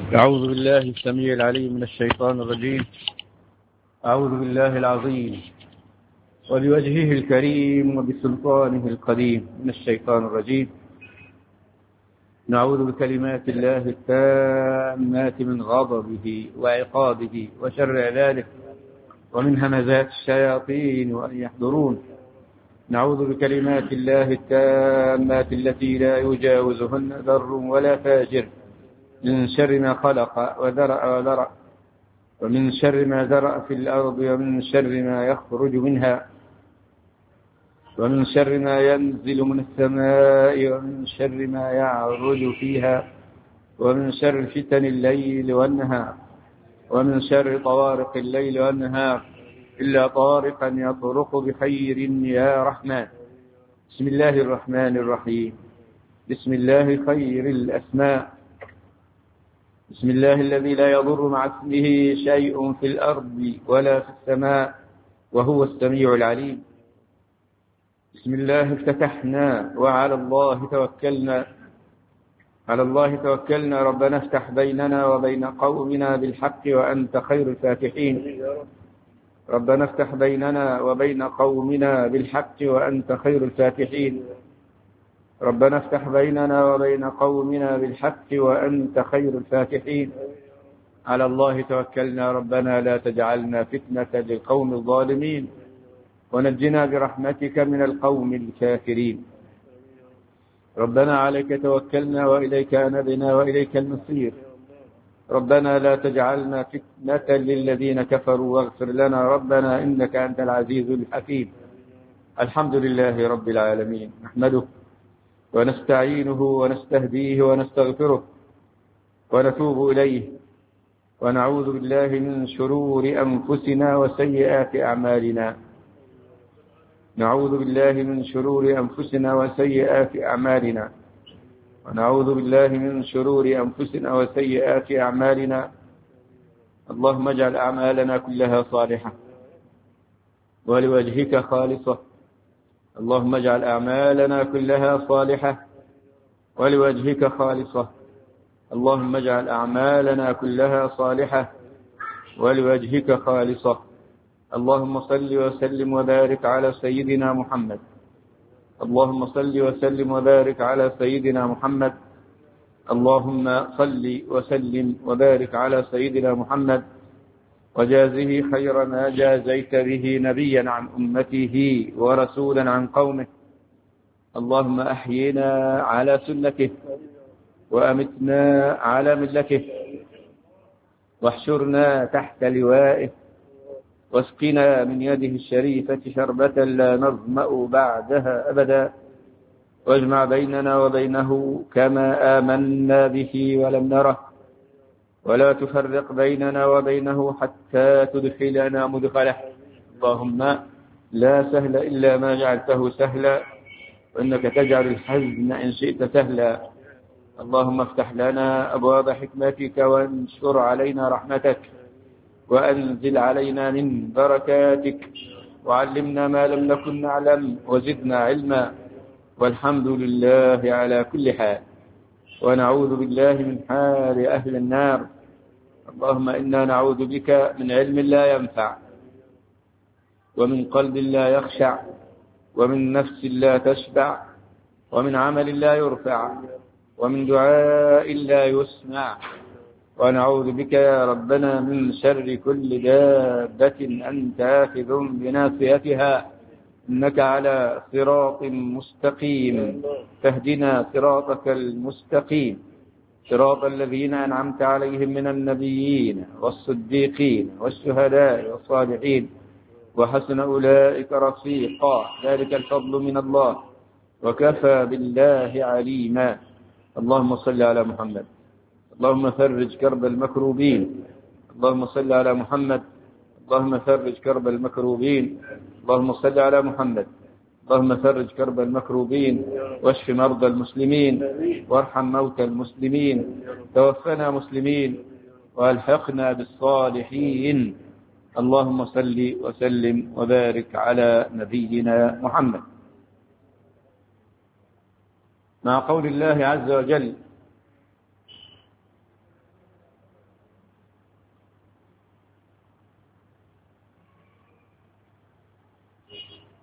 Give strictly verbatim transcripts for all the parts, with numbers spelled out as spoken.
أعوذ بالله السميع العليم من الشيطان الرجيم. أعوذ بالله العظيم وبوجهه الكريم وبسلطانه القديم من الشيطان الرجيم. نعوذ بكلمات الله التامات من غضبه وعقابه وشر عباده ومن همزات الشياطين وأن يحضرون. نعوذ بكلمات الله التامات التي لا يجاوزهن بر ولا فاجر من شر ما خلق وذرأ وذرأ ومن شر ما ذرأ في الأرض ومن شر ما يخرج منها ومن شر ما ينزل من السماء ومن شر ما يعرج فيها ومن شر فتن الليل والنهار ومن شر طوارق الليل والنهار إلا طارقا يطرق بخير يا رحمن. بسم الله الرحمن الرحيم. بسم الله خير الأسماء. بسم الله الذي لا يضر مع اسمه شيء في الأرض ولا في السماء وهو السميع العليم. بسم الله افتتحنا وعلى الله توكلنا. على الله توكلنا. ربنا افتح بيننا وبين قومنا بالحق وأنت خير الفاتحين. ربنا افتح بيننا وبين قومنا بالحق وأنت خير الفاتحين. ربنا افتح بيننا وبين قومنا بالحق وأنت خير الفاتحين. على الله توكلنا. ربنا لا تجعلنا فتنة للقوم الظالمين ونجنا برحمتك من القوم الكافرين. ربنا عليك توكلنا وإليك أنبنا وإليك المصير. ربنا لا تجعلنا فتنة للذين كفروا واغفر لنا ربنا إنك أنت العزيز الحكيم. الحمد لله رب العالمين. نحمده ونستعينه ونستهديه ونستغفره ونتوب إليه ونعوذ بالله من شرور أنفسنا وسيئات أعمالنا. نعوذ بالله من شرور أنفسنا وسيئات أعمالنا ونعوذ بالله من شرور أنفسنا وسيئات أعمالنا. اللهم اجعل أعمالنا كلها صالحة ولوجهك خالصة. اللهم اجعل أعمالنا كلها صالحة ولوجهك خالصة. اللهم اجعل أعمالنا كلها صالحة ولوجهك خالصة. اللهم صل وسلم وبارك على سيدنا محمد. اللهم صل وسلم وبارك على سيدنا محمد. اللهم صل وسلم وبارك على سيدنا محمد وجازه خير ما جازيت به نبيا عن أمته ورسولا عن قومه. اللهم أحينا على سنته وأمتنا على ملته واحشرنا تحت لوائه واسقنا من يده الشريفة شربة لا نظمأ بعدها أبدا واجمع بيننا وبينه كما آمنا به ولم نره ولا تفرق بيننا وبينه حتى تدخلنا مدخله. اللهم لا سهل إلا ما جعلته سهلا وإنك تجعل الحزن إن شئت سهلا. اللهم افتح لنا أبواب حكمتك وانشر علينا رحمتك وأنزل علينا من بركاتك وعلمنا ما لم نكن نعلم وزدنا علما والحمد لله على كل حال. ونعوذ بالله من حال أهل النار. اللهم إنا نعوذ بك من علم لا ينفع ومن قلب لا يخشع ومن نفس لا تشبع ومن عمل لا يرفع ومن دعاء لا يسمع. ونعوذ بك يا ربنا من شر كل دابة أنت آخذ بناصيتها إنك على صراط مستقيم. تهدنا صراطك المستقيم صراط الذين أنعمت عليهم من النبيين والصديقين والشهداء والصالحين وحسن أولئك رفيقا. ذلك الفضل من الله وكفى بالله عليما. اللهم صل على محمد. اللهم فرج كرب المكروبين. اللهم صل على محمد. اللهم فرج كرب المكروبين. اللهم صل على محمد. اللهم فرج كرب المكروبين واشف مرضى المسلمين وارحم موتى المسلمين. توفنا مسلمين والحقنا بالصالحين. اللهم صل وسلم وبارك على نبينا محمد. مع قول الله عز وجل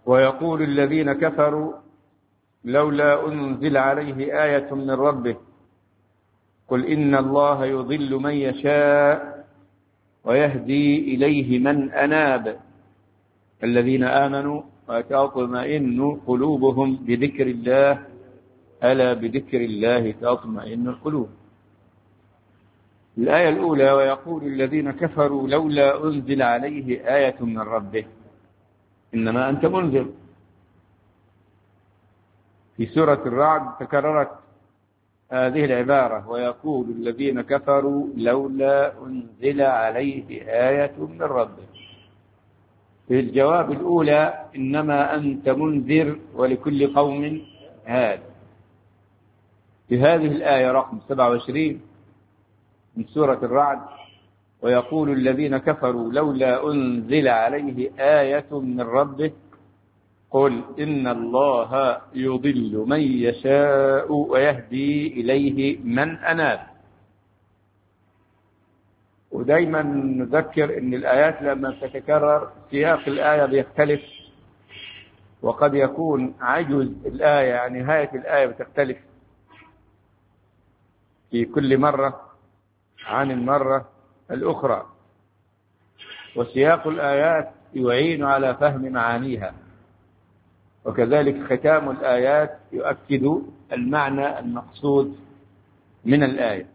ويقول الذين كفروا لولا أنزل عليه آية من ربه قل إن الله يضل من يشاء ويهدي إليه من أناب الذين آمنوا وتطمئن قلوبهم بذكر الله ألا بذكر الله تطمئن القلوب. الآية الأولى ويقول الذين كفروا لولا أنزل عليه آية من ربه، إنما أنت منذر. في سورة الرعد تكررت هذه العبارة ويقول الذين كفروا لولا أنزل عليه آية من ربه. في الجواب الأولى إنما أنت منذر ولكل قوم هاد. في هذه الآية رقم سبعة وعشرين من سورة الرعد ويقول الذين كفروا لولا أنزل عليه آية من ربه قل إن الله يضل من يشاء ويهدي إليه من أناب. ودايما نذكر أن الآيات لما تتكرر سياق الآية بيختلف، وقد يكون عجز الآية يعني نهاية الآية بتختلف في كل مرة عن المرة الأخرى، وسياق الآيات يعين على فهم معانيها، وكذلك ختام الآيات يؤكد المعنى المقصود من الآية.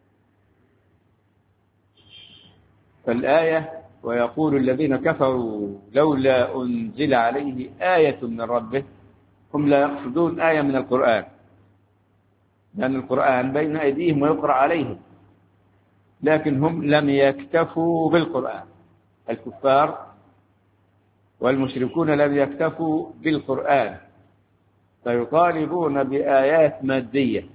فالآية ويقول الذين كفروا لولا أنزل عليه آية من ربه، هم لا يقصدون آية من القرآن، لأن القرآن بين أيديهم ويقرأ عليهم، لكن هم لم يكتفوا بالقرآن. الكفار والمشركون لم يكتفوا بالقرآن، فيطالبون بآيات مادية،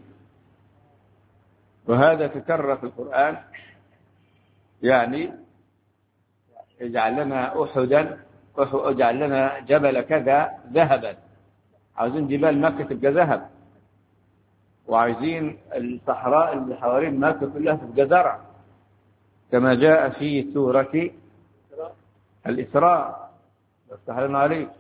وهذا تكرر في القرآن. يعني اجعل لنا أحدا، اجعل لنا جبل كذا ذهبا، عاوزين جبال مكة تبقى ذهب، وعايزين الصحراء اللي حوالين مكة كلها تبقى زرع، كما جاء في سورة الإسراء. استحلنا عليك.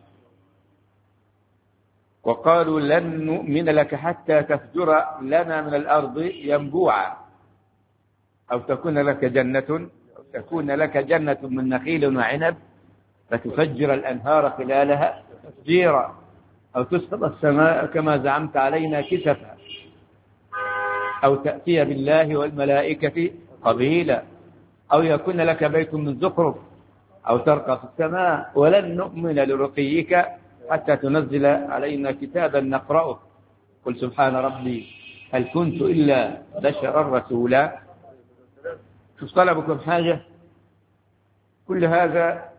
وقالوا لن نؤمن لك حتى تفجر لنا من الأرض ينبوعا أو تكون لك جنة أو تكون لك جنة من نخيل وعنب فتفجر الأنهار خلالها تفجيرا أو تسقط السماء كما زعمت علينا كسفا أو تأتي بالله والملائكة قبيلا أو يكون لك بيت من زخرف أو ترقى في السماء ولن نؤمن لرقيك حتى تنزل علينا كتابا نقرأه قل سبحان ربي هل كنت إلا بشرا رسولا. شوف طلبكم حاجة، كل هذا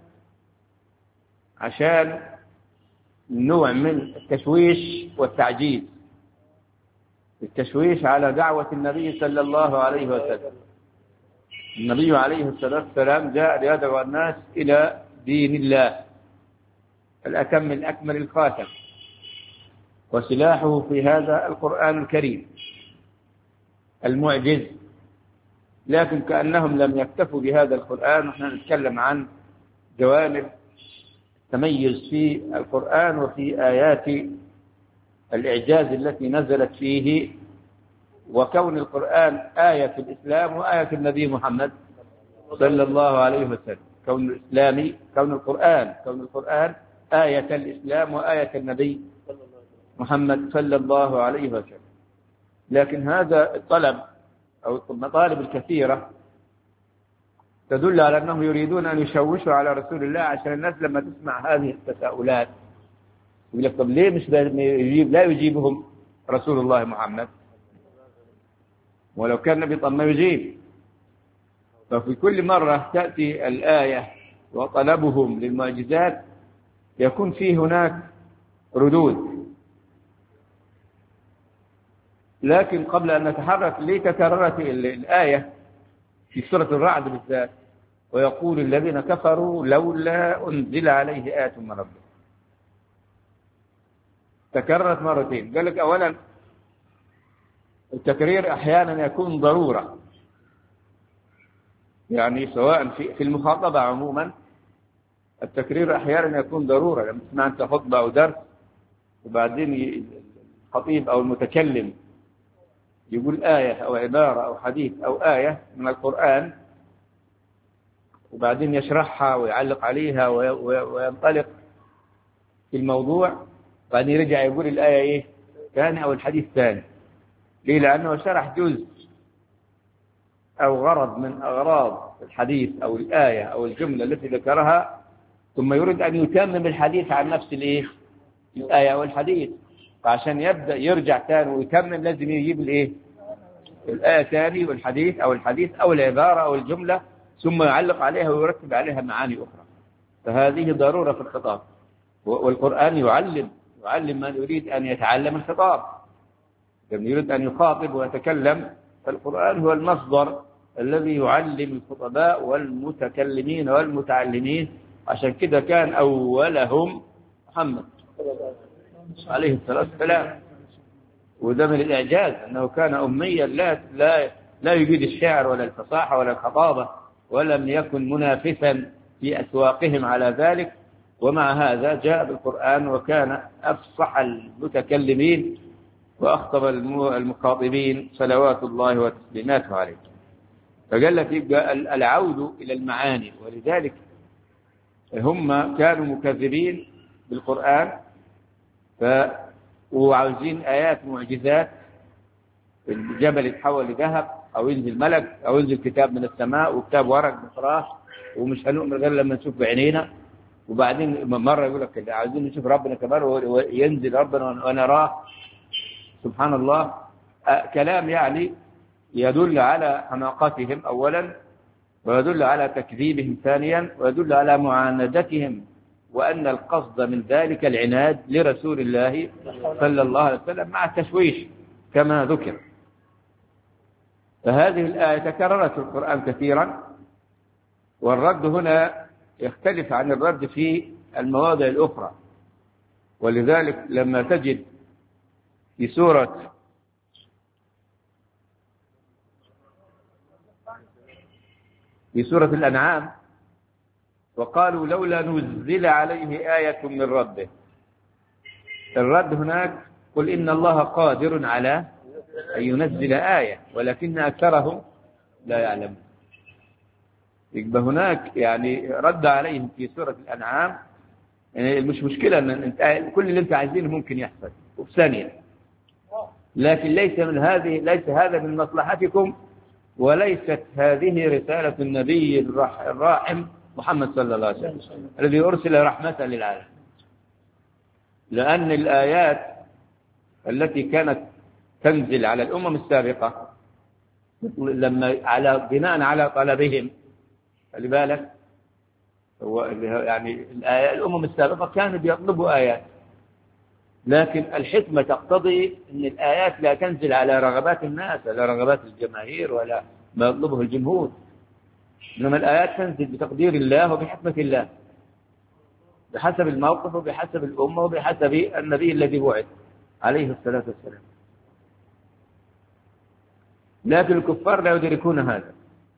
عشان نوع من التشويش والتعجيز، التشويش على دعوة النبي صلى الله عليه وسلم. النبي عليه الصلاة والسلام جاء ليدعو الناس إلى دين الله الأتم الأكمل الخاتم، وسلاحه في هذا القرآن الكريم المعجز. لكن كأنهم لم يكتفوا بهذا القرآن، ونحن نتكلم عن جوانب تميز في القرآن وفي آيات الإعجاز التي نزلت فيه، وكون القرآن آية في الإسلام وآية في النبي محمد صلى الله عليه وسلم. كون الإسلامي كون القرآن كون القرآن آية الإسلام وآية النبي محمد صلى الله عليه وسلم. لكن هذا الطلب أو المطالب الكثيرة تدل على أنهم يريدون أن يشوشوا على رسول الله، عشان الناس لما تسمع هذه التساؤلات يقول لك طب ليه مش يجيب لا يجيبهم رسول الله محمد؟ ولو كان النبي طب ما يجيب. ففي كل مرة تأتي الآية وطلبهم للمعجزات يكون فيه هناك ردود. لكن قبل أن نتحرك ليه تكررت الآية في سورة الرعد بالذات ويقول الذين كفروا لولا أنزل عليه آية من ربه؟ تكررت مرتين. قال لك أولا التكرير أحيانا يكون ضرورة، يعني سواء في في المخاطبة عموما التكرير أحيانا يكون ضرورة. لما تسمع أنت خطبة أو درس وبعدين الخطيب أو المتكلم يقول آية أو عبارة أو حديث أو آية من القرآن وبعدين يشرحها ويعلق عليها وينطلق في الموضوع، بعدين يرجع يقول الآية إيه ثاني أو الحديث ثاني. ليه؟ لأنه شرح جزء أو غرض من أغراض الحديث أو الآية أو الجملة التي ذكرها، ثم يريد أن يتمم الحديث عن نفس الإيه الآية أو الحديث. فعشان يبدأ يرجع ثاني ويتمم لازم يجيب الإيه الآية ثاني والحديث أو الحديث أو العبارة أو الجملة، ثم يعلق عليها ويرتب عليها معاني أخرى. فهذه ضرورة في الخطاب، والقرآن يعلم يعلم من يريد أن يتعلم الخطاب. من يريد أن يخاطب ويتكلم فالقرآن هو المصدر الذي يعلم الخطباء والمتكلمين والمتعلمين. عشان كده كان أولهم محمد عليه الصلاة والسلام، وده من الإعجاز أنه كان أميا لا لا لا يجيد الشعر ولا الفصاحة ولا الخطابة، ولم يكن منافسا في أسواقهم على ذلك، ومع هذا جاء بالقرآن وكان أفصح المتكلمين وأخطب المخاطبين صلوات الله وتسليماته عليه. فقال لك يبقى العود إلى المعاني، ولذلك هم كانوا مكذبين بالقرآن ف وعاوزين آيات معجزات، الجبل يتحول لذهب أو ينزل ملك أو ينزل كتاب من السماء وكتاب ورق بفراش ومش هنؤمن غير لما نشوف بعينينا. وبعدين مرة يقول لك عاوزين نشوف ربنا كمان وينزل ربنا ونراه. سبحان الله، كلام يعني يدل على حماقتهم أولا، ويدل على تكذيبهم ثانيا، ويدل على معاندتهم، وأن القصد من ذلك العناد لرسول الله صلى الله عليه وسلم مع التشويش كما ذكر. فهذه الآية تكررت في القرآن كثيرا، والرد هنا يختلف عن الرد في المواضع الأخرى. ولذلك لما تجد في سورة في سورة الأنعام وقالوا لولا نزل عليه آية من ربه، الرد هناك قل إن الله قادر على أن ينزل آية ولكن أكثرهم لا يعلمون. يبقى هناك يعني رد عليهم في سورة الأنعام، يعني مش مشكلة أن انت كل اللي انت عايزينه ممكن يحصل وفي ثانية، لكن ليس من هذه ليس هذا من مصلحتكم، وليست هذه رسالة النبي الراحم محمد صلى الله عليه وسلم الذي أرسل رحمة للعالم. لأن الآيات التي كانت تنزل على الأمم السابقة لما على بناء على طلبهم، خلي بالك هو يعني الأمم السابقة كانوا بيطلبوا آيات، لكن الحكمة تقتضي أن الآيات لا تنزل على رغبات الناس ولا رغبات الجماهير ولا ما يطلبه الجمهور، إنما الآيات تنزل بتقدير الله وبحكمة الله، بحسب الموقف وبحسب الأمة وبحسب النبي الذي بعث عليه الصلاة والسلام. لكن الكفار لا يدركون هذا.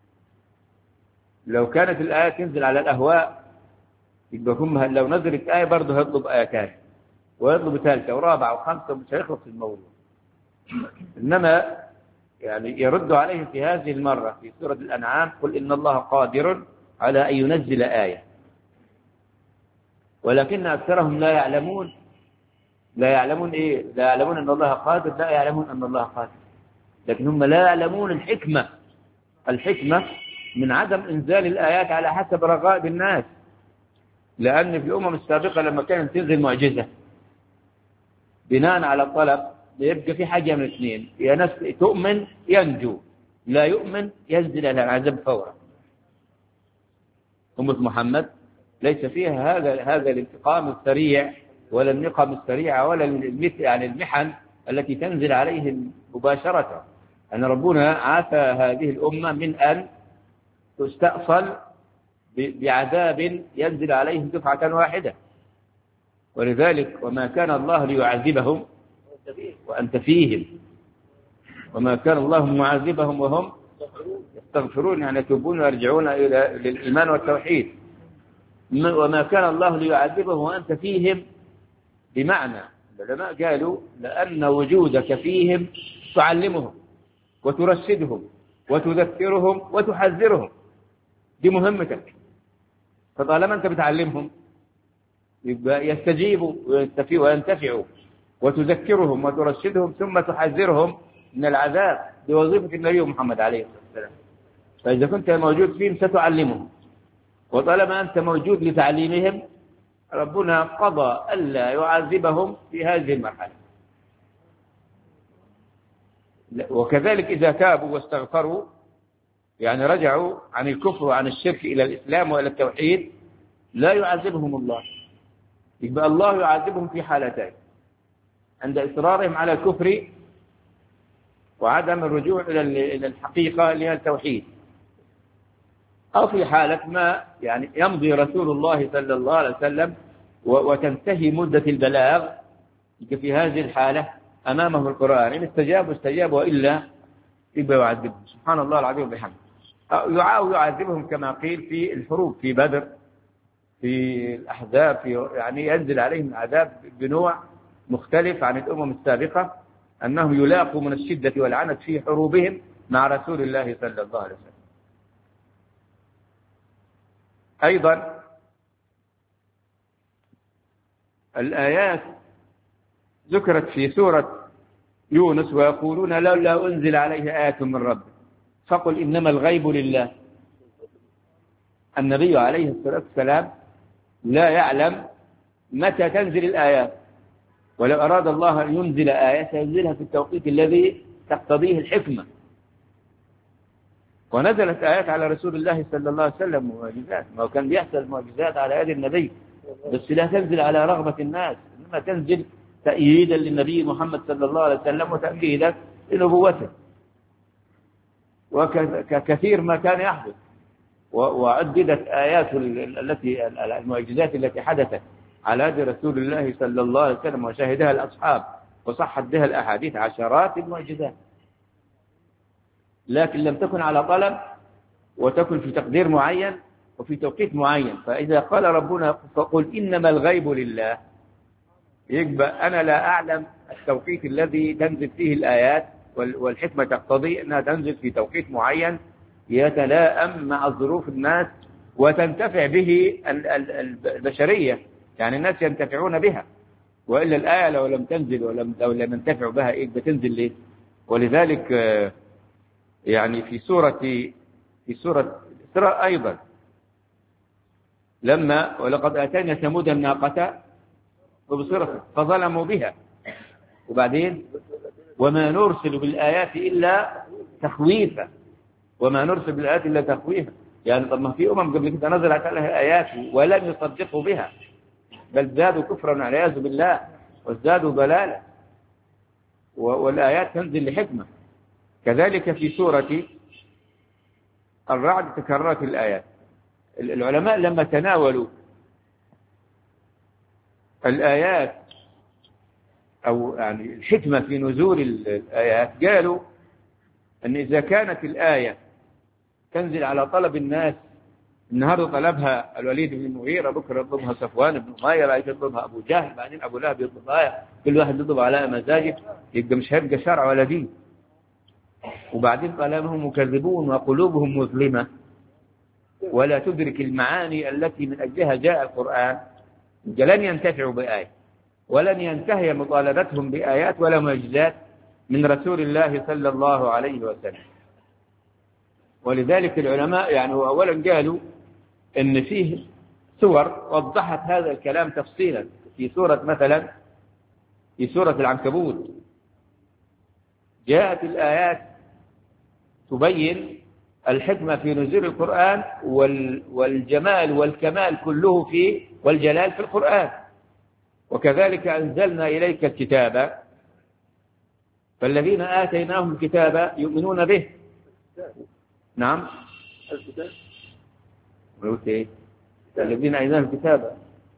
لو كانت الآية تنزل على الأهواء يبقى هم لو نزلت آية برضه هيطلب آية ثانية ويطلب ثالثة ورابعة وخامسة ومش هيخلص الموضوع. إنما يعني يرد عليهم في هذه المرة في سورة الأنعام قل إن الله قادر على أن ينزل آية ولكن أكثرهم لا يعلمون. لا يعلمون إيه؟ لا يعلمون أن الله قادر، لا يعلمون أن الله قادر، لكن هم لا يعلمون الحكمة. الحكمة من عدم إنزال الآيات على حسب رغائب الناس، لأن في الأمم السابقة لما كانت تنزل معجزة بناء على الطلب يبقى في حاجة من اثنين، يا ناس تؤمن ينجو، لا يؤمن ينزل على العذاب فورا. أمة محمد ليس فيها هذا هذا الانتقام السريع ولا النقم السريعة ولا يعني المحن التي تنزل عليهم مباشرة. أن ربنا عافى هذه الأمة من أن تستأصل بعذاب ينزل عليهم دفعة واحدة. ولذلك وما كان الله ليعذبهم وأنت فيهم، وما كان الله معذبهم وهم يستغفرون، يعني يتوبون ويرجعون إلى الإيمان والتوحيد. وما كان الله ليعذبهم وأنت فيهم، بمعنى العلماء قالوا لأن وجودك فيهم تعلمهم وترشدهم وتذكرهم وتحذرهم، دي مهمتك. فطالما أنت بتعلمهم يبقى يستجيبوا وينتفعوا، وتذكرهم وترشدهم ثم تحذرهم من العذاب، بوظيفة النبي محمد عليه الصلاة والسلام. فإذا كنت موجود فيهم ستعلمهم، وطالما أنت موجود لتعليمهم ربنا قضى ألا يعذبهم في هذه المرحلة. وكذلك إذا تابوا واستغفروا، يعني رجعوا عن الكفر وعن الشرك إلى الإسلام وإلى التوحيد، لا يعذبهم الله. يبقى الله يعذبهم في حالتين: عند إصرارهم على الكفر وعدم الرجوع إلى الحقيقة اللي هي التوحيد، أو في حالة ما يعني يمضي رسول الله صلى الله عليه وسلم وتنتهي مدة البلاغ، في هذه الحالة أمامه القرآن، إن استجابوا استجابوا وإلا يبقى يعذبهم. سبحان الله العظيم وبحمده. يعذبهم كما قيل في الحروب، في بدر، في الأحزاب، في يعني ينزل عليهم العذاب بنوع مختلف عن الأمم السابقة، أنهم يلاقوا من الشدة والعنت في حروبهم مع رسول الله صلى الله عليه وسلم. أيضا الآيات ذكرت في سورة يونس: ويقولون لولا أنزل عليه آية من ربه فقل إنما الغيب لله. النبي عليه الصلاة والسلام لا يعلم متى تنزل الآيات، ولو أراد الله أن ينزل آية سينزلها في التوقيت الذي تقتضيه الحكمة. ونزلت آيات على رسول الله صلى الله عليه وسلم معجزات، ما كان بيحصل معجزات على يد النبي، بس لا تنزل على رغبة الناس، إنما تنزل تأييدا للنبي محمد صلى الله عليه وسلم وتأكيدا لنبوته. وكثير ما كان يحدث، وعددت آيات التي المعجزات التي حدثت على يد رسول الله صلى الله عليه وسلم وشاهدها الأصحاب وصحت بها الأحاديث، عشرات المعجزات، لكن لم تكن على طلب، وتكن في تقدير معين وفي توقيت معين. فإذا قال ربنا فقل إنما الغيب لله، يبقى أنا لا أعلم التوقيت الذي تنزل فيه الآيات، والحكمة تقتضي أنها تنزل في توقيت معين يتلائم مع ظروف الناس وتنتفع به البشرية، يعني الناس ينتفعون بها، وإلا الآية لو لم تنزل ولم لو لم ينتفعوا بها إيه بتنزل ليه؟ ولذلك يعني في سورة في سورة الإسراء أيضا لما ولقد آتينا ثمود الناقة مبصرة فظلموا بها، وبعدين وما نرسل بالآيات إلا تخويفا، وما نرسل بالآيات إلا تخويفا. يعني طب ما في أمم قبل كده نزلت عليها آيات ولم يصدقوا بها، بل زادوا كفرا والعياذ بالله وازدادوا ضلالا، والآيات تنزل لحكمة. كذلك في سورة الرعد تكررت الآيات. العلماء لما تناولوا الآيات أو يعني الحكمة في نزول الآيات قالوا أن إذا كانت الآية تنزل على طلب الناس، النهارده طلبها الوليد بن المغيرة، بكرة يطلبها صفوان بن أمية، بعدين يطلبها أبو جهل، بعدين أبو لهب يطلبها، كل واحد يطلب على مزاجه، يبقى مش هيبقى شرع ولا دين. وبعدين قال هم مكذبون وقلوبهم مظلمة ولا تدرك المعاني التي من أجلها جاء القرآن، لن ينتفعوا بآية ولن ينتهي مطالبتهم بآيات ولا معجزات من رسول الله صلى الله عليه وسلم. ولذلك العلماء يعني أولا قالوا إن فيه سور وضحت هذا الكلام تفصيلا. في سورة مثلا في سورة العنكبوت جاءت الآيات تبين الحكمة في نزول القرآن والجمال والكمال كله فيه والجلال في القرآن. وكذلك أنزلنا إليك الكتاب فالذين آتيناهم الكتاب يؤمنون به. نعم الكتاب قلت ايه؟ الذين آتيناهم الكتاب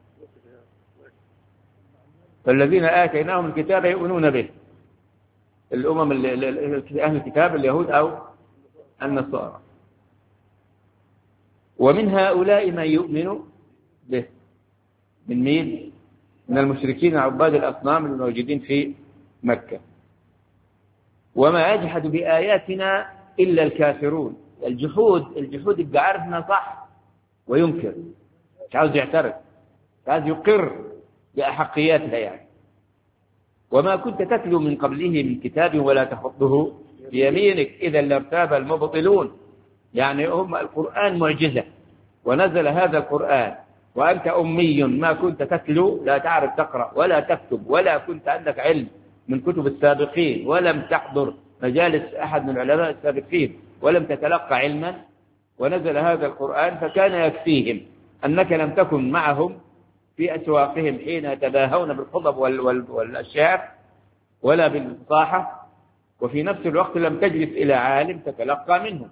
فالذين آتيناهم الكتاب يؤمنون به، الأمم أهل الكتاب اليهود أو النصارى. ومن هؤلاء من يؤمن به. من مين؟ من المشركين عباد الأصنام الموجودين في مكة. وما يجحد بآياتنا إلا الكافرون. الجحود الجحود يبقى عارف انها صح وينكر، مش عاوز يعترف، مش عاوز يقر بأحقياتها يعني. وما كنت تتلو من قبله من كتاب ولا تخطه بيمينك إذا لارتاب المبطلون. يعني هم القرآن معجزة، ونزل هذا القرآن وأنت أمي ما كنت تتلو، لا تعرف تقرأ ولا تكتب، ولا كنت عندك علم من كتب السابقين، ولم تحضر مجالس أحد من العلماء السابقين، ولم تتلقى علما، ونزل هذا القرآن فكان يكفيهم أنك لم تكن معهم في أسواقهم حين يتباهون بالخطب والأشعار ولا بالفصاحة، وفي نفس الوقت لم تجلس إلى عالم تتلقى منه.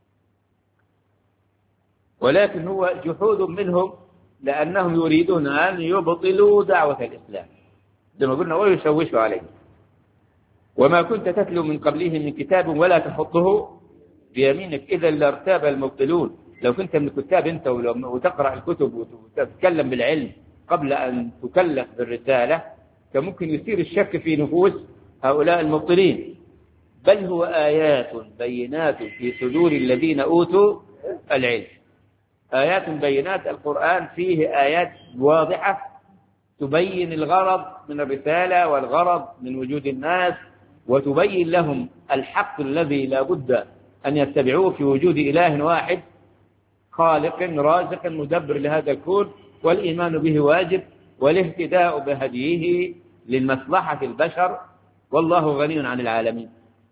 ولكن هو جحود منهم لأنهم يريدون أن يبطلوا دعوة الإسلام زي ما قلنا ويشوشوا عليه. وما كنت تتلو من قبله من كتاب ولا تحطه بيمينك إذا لارتاب المبطلون. لو كنت من الكتاب أنت وتقرأ الكتب وتتكلم بالعلم قبل أن تكلف بالرسالة كان ممكن يثير الشك في نفوس هؤلاء المبطلين. بل هو آيات بينات في صدور الذين أوتوا العلم. آيات بينات، القرآن فيه آيات واضحة تبين الغرض من الرسالة والغرض من وجود الناس، وتبين لهم الحق الذي لا بد أن يتبعوه في وجود إله واحد خالق رازق مدبر لهذا الكون، والإيمان به واجب، والاهتداء بهديه للمصلحة البشر، والله غني عن العالمين.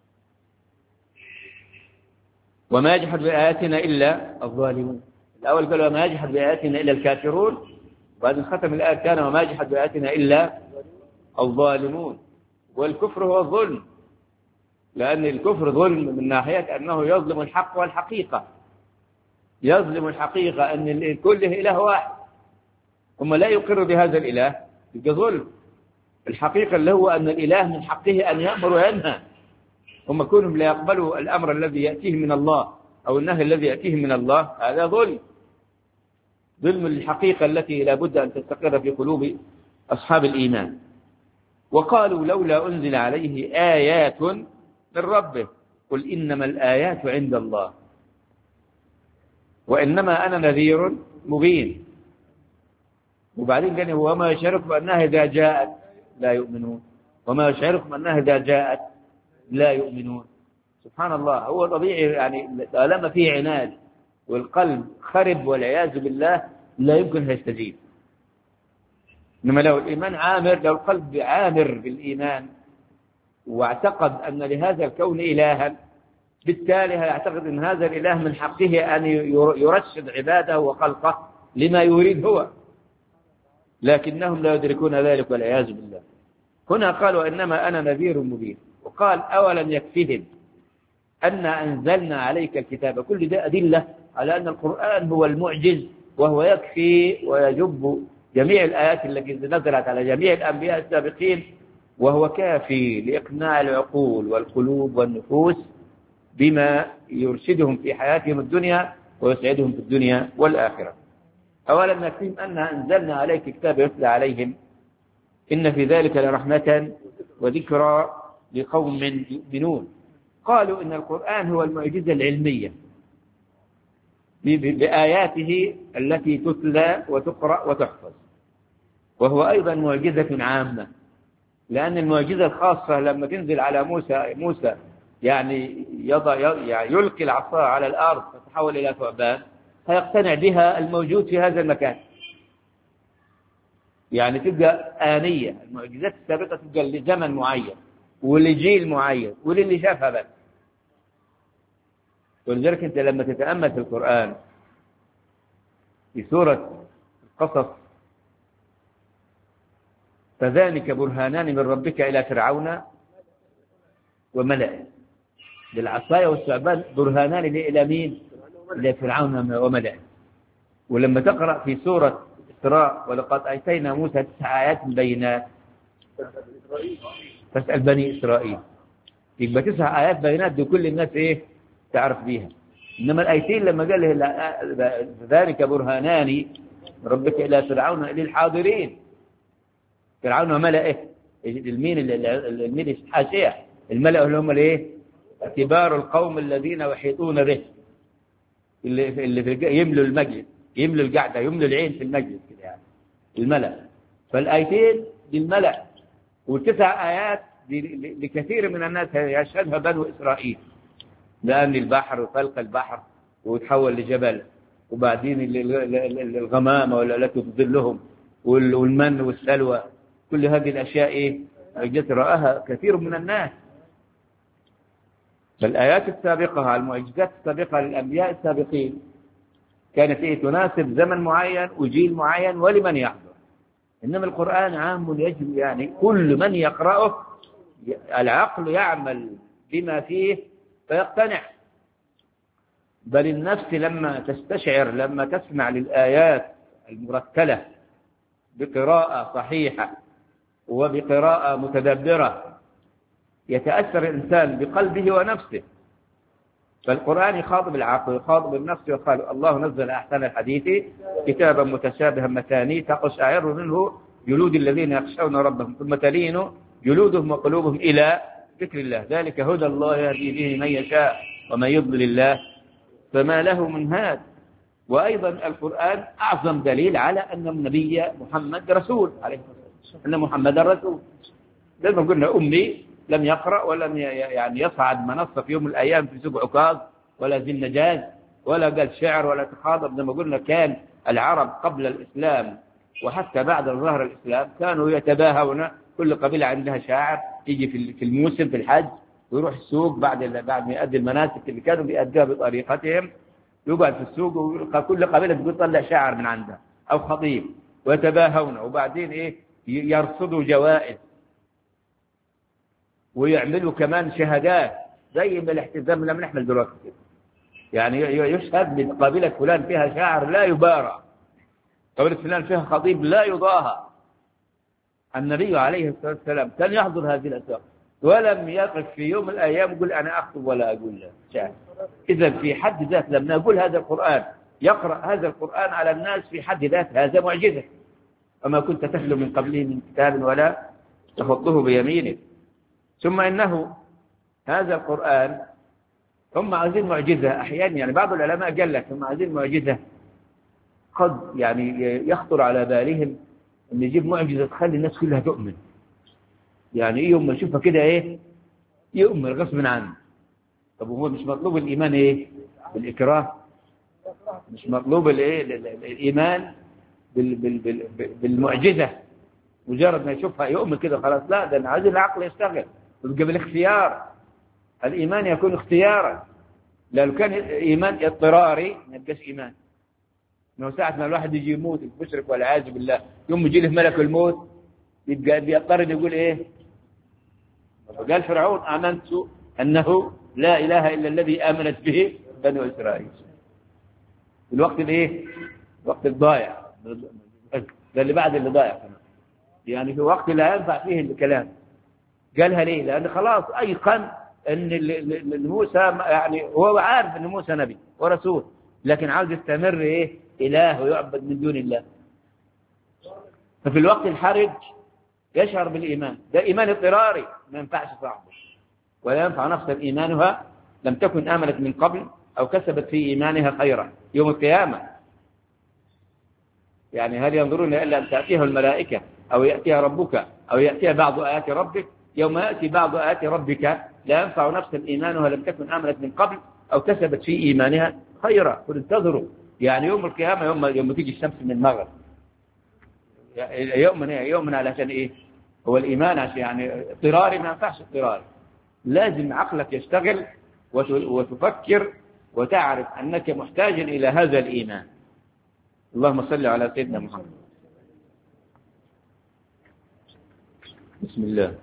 وما يجحد بآياتنا إلا الظالمون. الأول قال وما يجحد بآياتنا إلا الكافرون، وبعدين ختم الآية كان وما يجحد بآياتنا إلا الظالمون. والكفر هو الظلم، لأن الكفر ظلم من ناحية أنه يظلم الحق والحقيقة، يظلم الحقيقة أن الكل له إله واحد هم لا يقر بهذا الإله، يبقى ظلم. الحقيقة اللي هو أن الإله من حقه أن يأمر وينهى، هم كونهم لا يقبلوا الأمر الذي يأتيه من الله أو النهي الذي يأتيه من الله، هذا ظلم، ظلم الحقيقة التي لا بد أن تستقر في قلوب أصحاب الإيمان. وقالوا لولا أنزل عليه آيات من ربه قل إنما الآيات عند الله وإنما أنا نذير مبين. وبعدين قال وما يشعركم أنها إذا جاءت لا يؤمنون، وما يشعركم أنها إذا جاءت لا يؤمنون. سبحان الله، هو طبيعي يعني طالما فيه عناد والقلب خرب والعياذ بالله لا يمكن يستجيب. إنما لو الإيمان عامر، لو القلب عامر بالإيمان واعتقد أن لهذا الكون إلها، بالتالي يعتقد أن هذا الإله من حقه أن يرشد عباده وخلقه لما يريد هو، لكنهم لا يدركون ذلك والعياذ بالله. هنا قال وإنما أنا نذير مبين. وقال أولم يكفهم أن أنزلنا عليك الكتاب. كل ده أدلة على أن القرآن هو المعجز، وهو يكفي ويجب جميع الآيات التي نزلت على جميع الأنبياء السابقين، وهو كافي لإقناع العقول والقلوب والنفوس بما يرشدهم في حياتهم الدنيا ويسعدهم في الدنيا والآخرة. أولا نكفيهم أن أنزلنا عليك كتاب يتلى عليهم إن في ذلك لرحمة وذكرى لقوم يؤمنون. قالوا إن القرآن هو المعجزة العلمية بآياته التي تتلى وتقرأ وتحفظ، وهو أيضا معجزة عامة، لأن المعجزة الخاصة لما تنزل على موسى موسى يعني يضع يعني يلقي العصا على الأرض فتتحول إلى ثعبان، فيقتنع بها الموجود في هذا المكان، يعني تبقى آنية. المعجزات السابقة تبقى لزمن معين ولجيل معين وللي شافها بس. ولذلك أنت لما تتأمل في القرآن في سورة القصص فذلك برهانان من ربك إلى فرعون وملئه، للعصاية والثعبان برهانان إلى مين؟ إلى فرعون وملئه. ولما تقرأ في سورة إسراء ولقد آتينا موسى تسع آيات بينات فاسأل بني إسرائيل، يبقى تسع آيات بينات دي كل الناس إيه تعرف بيها. إنما الآيتين لما قال له ذلك برهانان ربك إلى فرعون إلى الحاضرين، فرعون وملئه، المين المين الحاشية، الملأ اللي هم الايه؟ كبار القوم الذين يحيطون به، اللي اللي يملوا المجلس، يملوا القعدة، يملوا العين في المجلس كده يعني الملأ. فالآيتين للملأ، والتسع آيات لكثير من الناس يشهدها بنو إسرائيل، لأن البحر وفلق البحر وتحول لجبل، وبعدين الغمامة التي تظلهم والمن والسلوى، كل هذه الأشياء إيه؟ جت رآها كثير من الناس. فالآيات السابقة، المعجزات السابقة للأنبياء السابقين كانت إيه؟ تناسب زمن معين وجيل معين ولمن يحضر. إنما القرآن عام يجب يعني كل من يقرأه العقل يعمل بما فيه فيقتنع. بل النفس لما تستشعر، لما تسمع للآيات المرتلة بقراءة صحيحة وبقراءة متدبرة يتأثر الإنسان بقلبه ونفسه. فالقرآن يخاطب العقل ويخاطب النفس، وقال الله نزل أحسن الحديث كتابا متشابها مثاني تقشعر منه جلود الذين يخشون ربهم ثم تلين جلودهم وقلوبهم إلى ذكر الله، ذلك هدى الله يهدي به من يشاء ومن يضلل الله فما له من هاد. وأيضا القرآن أعظم دليل على أن النبي محمد رسول عليه الصلاة والسلام، أن محمد رسول. زي ما قلنا أمي لم يقرأ ولم يعني يصعد منصة في يوم من الأيام في سوق عكاظ ولا ذي النجاز ولا قال شعر ولا تخاطب. زي ما قلنا كان العرب قبل الإسلام وحتى بعد ظهر الإسلام كانوا يتباهون، كل قبيلة عندها شاعر يجي في الموسم في الحج ويروح السوق بعد بعد ما يؤدي المناسك اللي كانوا بيأدوها بطريقتهم، يقعد في السوق وكل قبيلة تقول طلع شاعر من عندها أو خطيب ويتباهون، وبعدين إيه يرصدوا جوائز ويعملوا كمان شهادات زي ما الاحتزام لما نحمل دلوقتي كده، يعني يشهد لقبيلة فلان فيها شاعر لا يبارى، قبيلة فلان فيها خطيب لا يضاهى. النبي عليه الصلاة والسلام كان يحضر هذه الأسواق ولم يقف في يوم من الأيام يقول أنا أخطب ولا أقول له شاعر. إذا في حد ذات لما نقول هذا القرآن يقرأ هذا القرآن على الناس في حد ذات هذا معجزة، وما كنت تتلو من قبله من كتاب ولا تخطه بيمينك. ثم إنه هذا القرآن هم عايزين معجزة أحيانا، يعني بعض العلماء قال لك هم عايزين معجزة قد يعني يخطر على بالهم أن يجيب معجزة تخلي الناس كلها تؤمن، يعني إيه يوم ما يشوفها كده إيه يؤمن غصب عنه. طب هو مش مطلوب الإيمان إيه بالإكراه، مش مطلوب الإيه الإيمان بال بال بال بالمعجزة مجرد ما يشوفها يؤمن كده خلاص، لا ده عايز العقل يشتغل يبقى بالاختيار. الإيمان يكون اختيارا، لو كان إيمان اضطراري ما يبقاش إيمان. إنه ساعة ما الواحد يجي يموت المشرك والعياذ بالله يوم يجي له ملك الموت يبقى بيضطر يقول إيه؟ قال فرعون آمنت أنه لا إله إلا الذي آمنت به بنو إسرائيل. الوقت الإيه؟ وقت الضايع، ده اللي بعد اللي ضايع كمان، يعني في وقت لا ينفع فيه الكلام. قالها ليه؟ لأن خلاص أيقن أن موسى يعني هو عارف أن موسى نبي ورسول، لكن عاوز يستمر إيه؟ إله ويعبد من دون الله. ففي الوقت الحرج يشعر بالإيمان، ده إيمان اضطراري ما ينفعش صاحبه، ولا ينفع نفسا إيمانها لم تكن آمنت من قبل أو كسبت في إيمانها خيرا يوم القيامة. يعني هل ينظرون إلا أن تأتيها الملائكة أو يأتيها ربك أو يأتيها بعض آيات ربك؟ يوم يأتي بعض آيات ربك لا ينفع نفسا إيمانها لم تكن آمنت من قبل أو كسبت في إيمانها خيرا. قل انتظروا، يعني يوم القيامة يوم يوم تيجي الشمس من المغرب يؤمن إيه؟ يؤمن علشان إيه؟ هو الإيمان عشان يعني اضطراري ما ينفعش اضطراري، لازم عقلك يشتغل وتفكر وتعرف أنك محتاج إلى هذا الإيمان. اللهم صل على سيدنا محمد. بسم الله.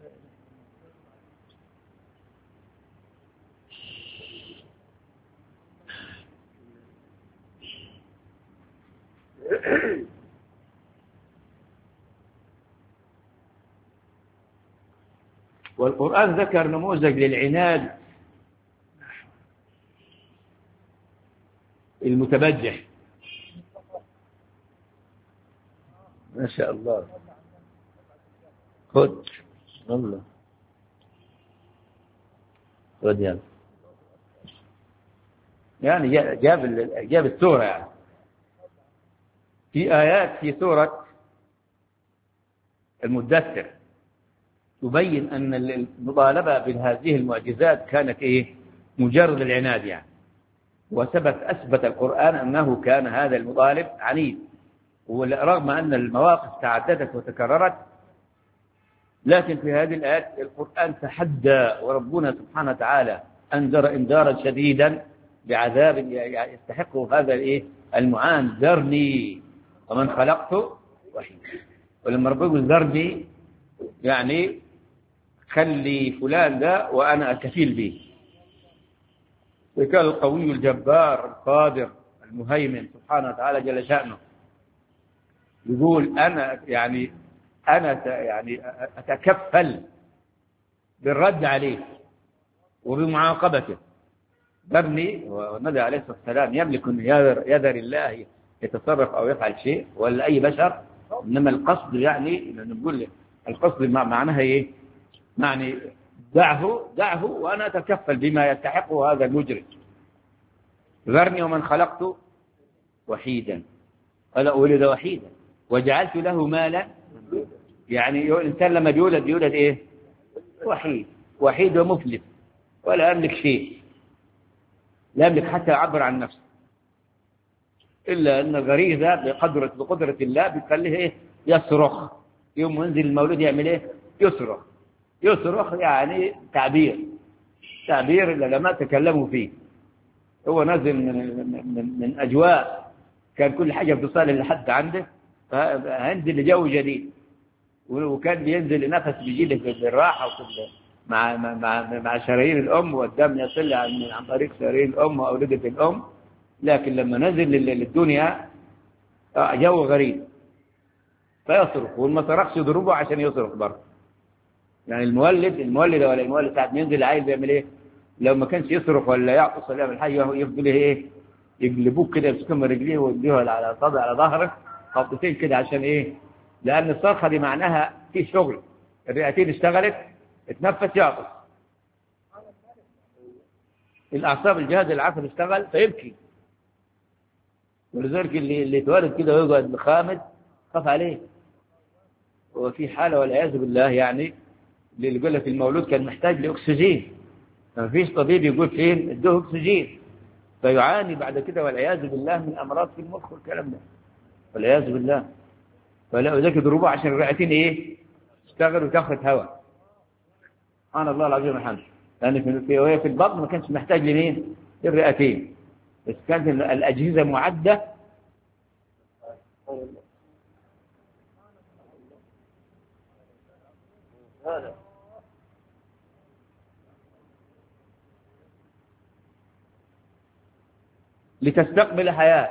والقرآن ذكر نموذج للعناد المتبجح، ما شاء الله. خد والله، خد يلا. يعني جاب جاب السورة. يعني في آيات في سورة المدثر تبين أن المطالبة بهذه المعجزات كانت إيه؟ مجرد العناد يعني. وثبت أثبت القرآن أنه كان هذا المطالب عنيد، ورغم أن المواقف تعددت وتكررت، لكن في هذه الآيات القرآن تحدى، وربنا سبحانه وتعالى أنذر إنذارا شديدا بعذاب يستحقه هذا الإيه؟ المعاند. ذرني ومن خلقته وحيدا. ولما ربنا يقول ذرني يعني خلي فلان ده وأنا أكفيل به. وكان القوي الجبار القادر المهيمن سبحانه وتعالى جل شأنه يقول أنا يعني أنا يعني أتكفل بالرد عليه وبمعاقبته. ذرني. والنبي عليه الصلاة والسلام يملك أن يذر الله يتصرف أو يفعل شيء ولا أي بشر، إنما القصد يعني نقول القصد معناها إيه؟ معني دعه دعه وأنا أتكفل بما يستحقه هذا المجرم. ذرني ومن خلقت وحيدا. قال ولد وحيدا وجعلت له مالا. يعني الإنسان لما بيولد بيولد إيه؟ وحيد. وحيد ومفلس ولا أملك شيء، لا أملك حتى أعبر عن نفسه، إلا أن الغريزة بقدرة بقدرة الله بتخليه إيه؟ يصرخ. يوم ينزل المولود يعمل إيه؟ يصرخ. يصرخ يعني تعبير تعبير العلماء تكلموا فيه. هو نازل من, من, من أجواء كان كل حاجة بتصل لحد عنده، فهنزل لجو جديد، وكان بينزل نفس بيجي في الراحة مع مع مع شرايين الأم، والدم يصل عن عن طريق شرايين الأم وأوردة الأم. لكن لما نزل للدنيا جو غريب فيصرخ، والما صرخش يضربه عشان يصرخ برضه. يعني المولد المولد ولا المولد ساعة ما ينزل العيل بيعمل ايه؟ لو ما كانش يصرخ ولا يعطس ولا يعمل حاجه يفضل ايه؟ يقلبوك كده يمسكوا من رجليه ويديها على صدر على ظهره خبطتين كده. عشان ايه؟ لأن الصرخة دي معناها في شغل، الرئتين اشتغلت اتنفس يعطس، الأعصاب الجهاز العصبي اشتغل فيبكي. ولذلك اللي اللي اتولد كده ويقعد خامد خاف عليه. وفي حالة والعياذ بالله يعني اللي يقول لك المولود كان محتاج لأكسجين، ما فيش طبيب يقول فين ادوه أكسجين، فيعاني بعد كده والعياذ بالله من أمراض في المخ والكلام ده والعياذ بالله. فلا ذاك يضربوه عشان الرئتين ايه؟ اشتغلوا وتاخد هواء. سبحان الله العظيم الحمد. لأن في وهي في البطن ما كانش محتاج لمين؟ للرئتين، بس كانت الأجهزة معدة لتستقبل حياة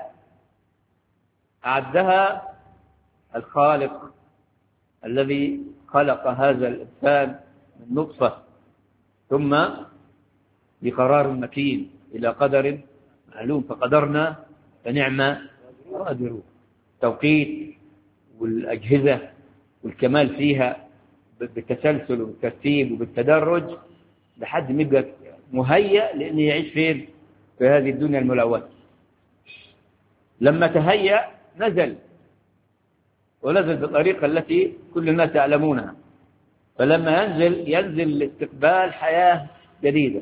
أعدها الخالق الذي خلق هذا الإنسان من نطفة ثم بقرار مكين إلى قدر معلوم، فقدرنا فنعم قادرون. توقيت والأجهزة والكمال فيها بالتسلسل وبالترتيب وبالتدرج لحد ما يبقى مهيأ لأنه يعيش فين؟ في هذه الدنيا الملوثة. لما تهيأ نزل، ونزل بالطريقة التي كل الناس يعلمونها. فلما ينزل ينزل لاستقبال حياة جديدة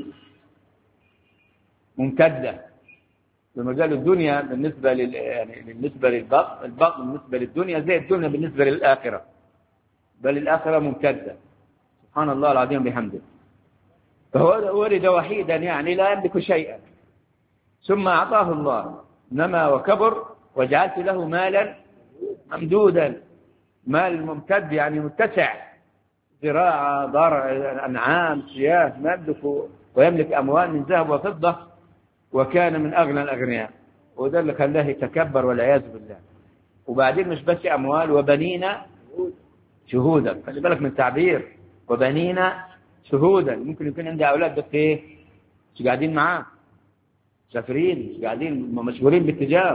ممتدة. لما قالوا الدنيا بالنسبة لل يعني بالنسبة للبطن، البطن بالنسبة للدنيا زي الدنيا بالنسبة للآخرة، بل الآخرة ممتدة. سبحان الله العظيم بحمده. فهو ولد وحيدا يعني لا يملك شيئا، ثم أعطاه الله نما وكبر وجعلت له مالا ممدودا. مال ممتد يعني متسع، زراعة، ضرع، أنعام، سياف، مملك ويملك أموال من ذهب وفضة، وكان من أغنى الأغنياء. وده اللي خلاه يتكبر والعياذ بالله. وبعدين مش بس أموال، وبنينا شهودا. خلي بالك من تعبير وبنينا شهودا. ممكن يكون عندي أولاد بس إيه؟ مش قاعدين معاه، مسافرين، مش قاعدين، مشغولين بالتجارة،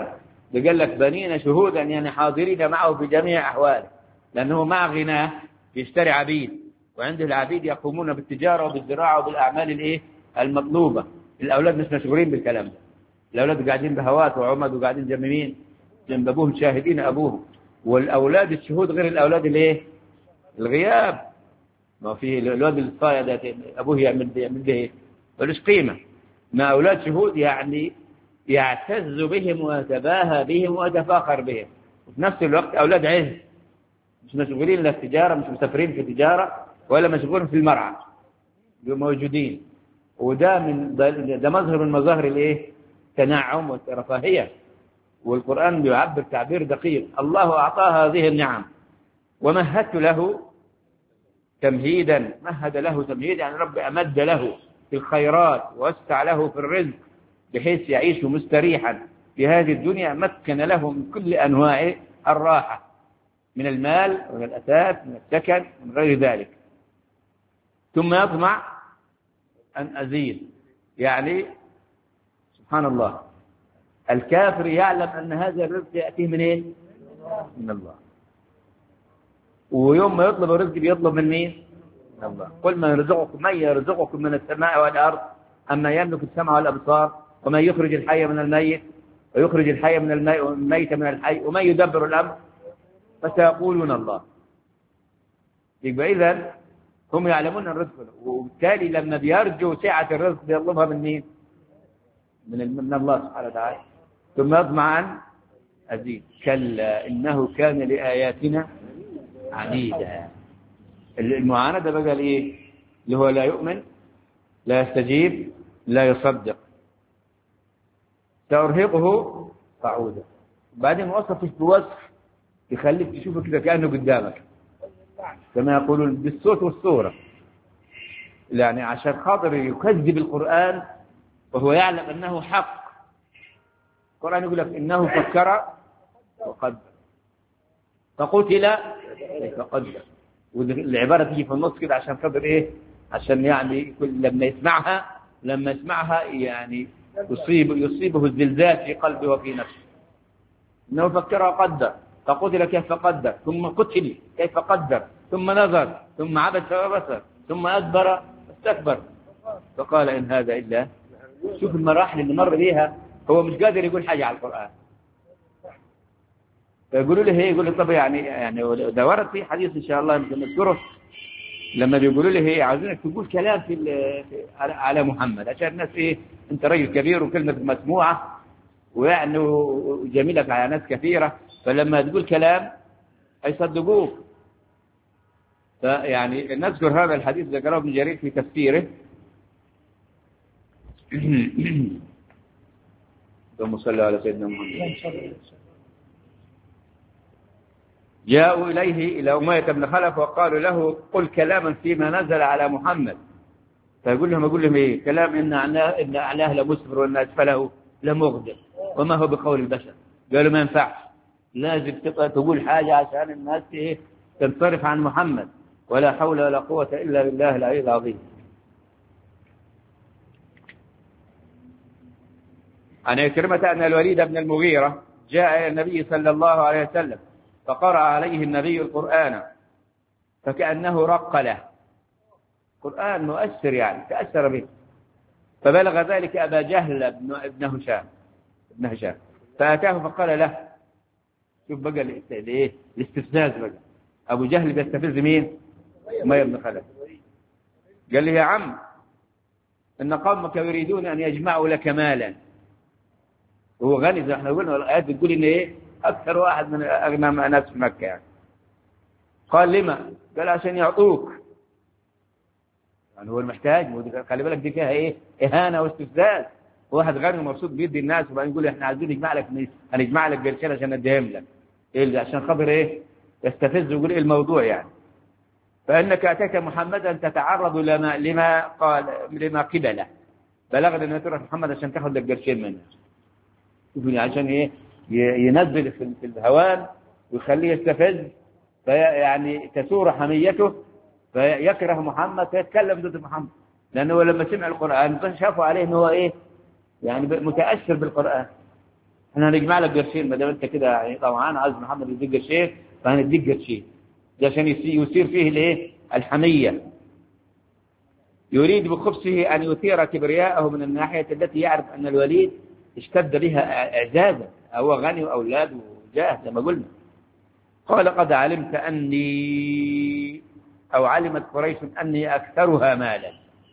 ده قال لك بنين شهودا يعني حاضرين معه في جميع أحواله، لأنه مع غناه يشتري عبيد، وعنده العبيد يقومون بالتجارة وبالزراعة وبالأعمال الإيه المطلوبة. الأولاد مش مشغولين بالكلام ده، الأولاد قاعدين بهوات وعمد وقاعدين جنبين جنب أبوهم شاهدين أبوهم. والأولاد الشهود غير الأولاد الإيه الغياب. ما في الأولاد الصايع ده أبوه يعمل يعمل به إيه ملوش قيمة. ما أولاد شهود يعني يعتز بهم ويتباهى بهم ويتفاخر بهم، وفي نفس الوقت أولاد عز مش مشغولين لا في تجارة، مش مسافرين في تجارة ولا مشغولين في المرعى موجودين. وده من ده مظهر من مظاهر الايه التنعم والرفاهية. والقرآن بيعبر تعبير دقيق. الله أعطاه هذه النعم ومهدت له تمهيدا. مهد له تمهيدا يعني رب أمد له في الخيرات ووسع له في الرزق بحيث يعيش مستريحا في هذه الدنيا. مكن له من كل أنواع الراحة من المال ومن الأثاث من السكن من غير ذلك. ثم يطمع أن أزيد. يعني سبحان الله الكافر يعلم أن هذا الرزق يأتيه منين؟ من الله. ويوم ما يطلب الرزق بيطلب من مين؟ من الله. قل من يرزقكم من يرزقكم من السماء والأرض أما يملك السمع والأبصار ومن يخرج الحي من الميت ويخرج الحي من الميت من الحي ومن يدبر الأمر فسيقولون الله. يبقى إذن هم يعلمون الرزق، وبالتالي لما بيرجوا سعة الرزق بيطلبها من مين؟ من من الله سبحانه وتعالى. ثم يطمع أن أزيد. كلا إنه كان لآياتنا عنيدا. المعاندة بقى لإيه؟ اللي هو لا يؤمن لا يستجيب لا يصدق. سأرهقه صعودا. بعدين وصفه بوصف يخليك تشوفه كده كأنه قدامك كما يقولون بالصوت والصورة، يعني عشان خاطر يكذب القرآن وهو يعلم أنه حق. القرآن يقول لك إنه فكر وقدر فقتل فقدر. والعبارة تيجي في النص كده عشان خاطر إيه؟ عشان يعني لما يسمعها لما يسمعها يعني يصيب يصيبه الزلزال في قلبه وفي نفسه. إنه فكر وقدر فقتل كيف قدر ثم قتل كيف قدر ثم نظر ثم عبس وبصر ثم أدبر واستكبر فقال إن هذا إلا. شوف المراحل اللي مر بيها. هو مش قادر يقول حاجة على القرآن. فيقولوا له هي يقول له طب يعني يعني ده ورد في حديث إن شاء الله يمكن نذكره لما بيقولوا له هي عاوزينك تقول كلام في على محمد عشان الناس إيه أنت رجل كبير وكلمة مسموعة ويعني جميلك على ناس كثيرة فلما تقول كلام هيصدقوك. فيعني نذكر هذا الحديث ذكره ابن جرير في تفسيره. اللهم صل على سيدنا محمد. جاءوا إليه إلى أمية بن خلف وقالوا له قل كلاما فيما نزل على محمد. فيقول لهم أقول لهم إيه كلام إن أعلاه إن أعلاه لمسفر وإن أسفله لمغدر وما هو بقول البشر. قالوا ما ينفعش لازم تقول حاجة عشان الناس إيه تنصرف عن محمد. ولا حول ولا قوة إلا بالله العلي العظيم. عن كرمة أن الوليد بن المغيرة جاء إلى النبي صلى الله عليه وسلم فقرأ عليه النبي القرآن فكأنه رق له. قرآن مؤثر يعني تأثر به. فبلغ ذلك أبا جهل ابن هشام ابن هشام فأتاه فقال له شوف بقى الايه الاستفزاز بقى. أبو جهل بيستفز مين؟ أمية بن خلف. قال لي يا عم إن قومك يريدون أن يجمعوا لك مالا. وهو غني زي احنا قلنا الآيات بتقول إن إيه أكثر واحد من أغنى ناس في مكة يعني. قال لما؟ قال عشان يعطوك. يعني هو المحتاج. خلي بالك دي فيها إيه إهانة واستفزاز. واحد غني ومبسوط بيدي الناس وبعدين يقول إحنا عايزين نجمع لك هنجمع لك قرشين عشان نديهم لك. إيه عشان خاطر إيه يستفز ويقول إيه الموضوع يعني. فإنك أتيت محمدا تتعرض لما لما قال لما قبله. بلغنا أن تروح محمد عشان تاخذ لك قرشين منه. شوفوا عشان إيه ينزل في الهوان ويخليه يستفز فيعني تثور حميته فيكره محمد فيتكلم ضد محمد. لأنه لما سمع القرآن شافوا عليه أنه هو إيه يعني متأثر بالقرآن احنا هنجمع لك قرشين ما دام انت كده يعني طبعا عايز محمد يديك قرشين فهنديك قرشين، ده عشان يصير فيه الايه؟ الحميه. يريد بخبثه ان يثير كبرياءه من الناحيه التي يعرف ان الوليد اشتد بها اعجازا، هو غني واولاده جاه زي ما قلنا. قال قد علمت اني او علمت قريش اني اكثرها مالا.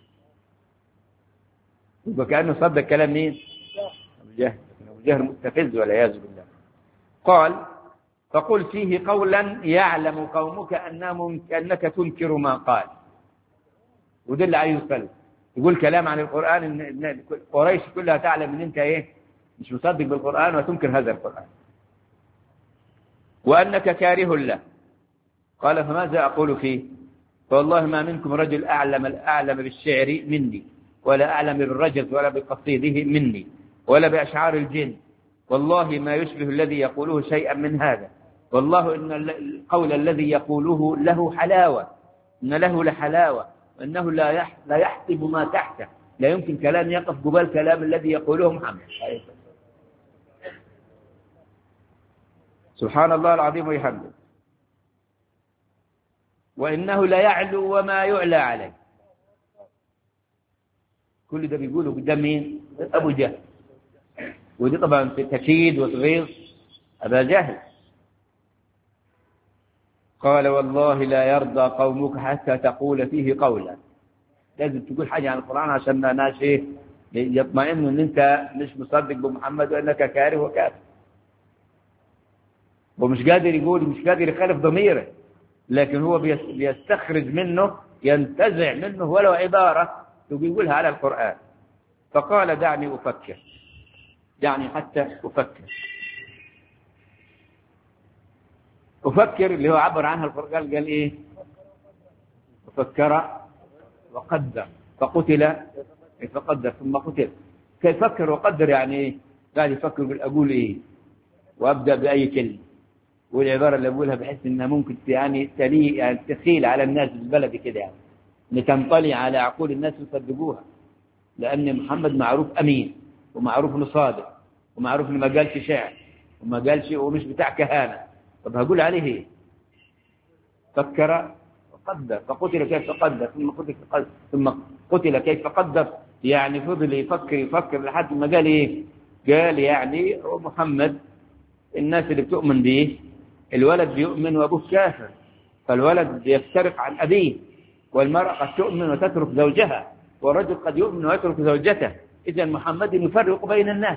يبقى كانه صدق كلام مين؟ ابو جهل. ابو جهل مستفز والعياذ بالله. قال فقل فيه قولا يعلم قومك انك تنكر ما قال. وده اللي عايز يسأله، يقول كلام عن القرآن ان قريش كلها تعلم ان انت ايه؟ مش مصدق بالقرآن وتنكر هذا القرآن، وانك كاره له. قال فماذا اقول فيه؟ فوالله ما منكم رجل اعلم الاعلم بالشعر مني، ولا اعلم بالرجز ولا بقصيده مني، ولا باشعار الجن. والله ما يشبه الذي يقوله شيئا من هذا. والله ان القول الذي يقوله له حلاوه، ان له لحلاوه، وانه لا لا يحسب ما تحته، لا يمكن كلام يقف قبال كلام الذي يقوله محمد. سبحان الله العظيم وبحمده. وانه لا يعلو وما يعلى عليه. كل ده بيقوله قدام مين؟ ابو جهل. ودي طبعا في تكييد وتغيظ ابا جهل. قال والله لا يرضى قومك حتى تقول فيه قولا. لازم تقول حاجه عن القران عشان الناس ايه؟ يطمئنوا ان انت مش مصدق بمحمد وانك كاره وكافر. ومش قادر يقول، مش قادر يخالف ضميره، لكن هو بيستخرج منه، ينتزع منه ولو عباره يقولها على القران. فقال دعني افكر، دعني حتى افكر. أفكر اللي هو عبر عنها القرآن، قال إيه؟ فكر وقدر فقتل كيف قدر ثم قتل. كيف فكر وقدر يعني إيه؟ قال يفكر يقول أقول إيه وأبدأ بأي كلمة، والعبارة اللي أقولها بحس إنها ممكن يعني تلي يعني تخيل على الناس بالبلد كده، يعني لتنطلي على عقول الناس يصدقوها، لأن محمد معروف أمين ومعروف إنه صادق ومعروف إنه ما قالش شعر وما قالش ومش بتاع كهانة. طب هقول عليه ايه؟ فكر وقدر فقتل كيف قدر ثم قتل ثم قتل كيف قدر. يعني فضل يفكر يفكر لحد ما قال ايه؟ قال يعني محمد الناس اللي بتؤمن به الولد بيؤمن وابوه كافر، فالولد يفترق عن ابيه، والمرأة قد تؤمن وتترك زوجها، والرجل قد يؤمن ويترك زوجته. اذا محمد يفرق بين الناس،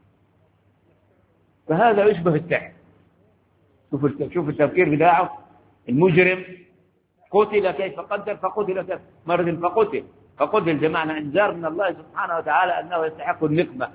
فهذا يشبه السحر. شوف شوف التفكير بتاعه المجرم. قتل كيف قدر فقتل كيف مرض فقتل فقتل بمعنى انذار من الله سبحانه وتعالى انه يستحق النقمه.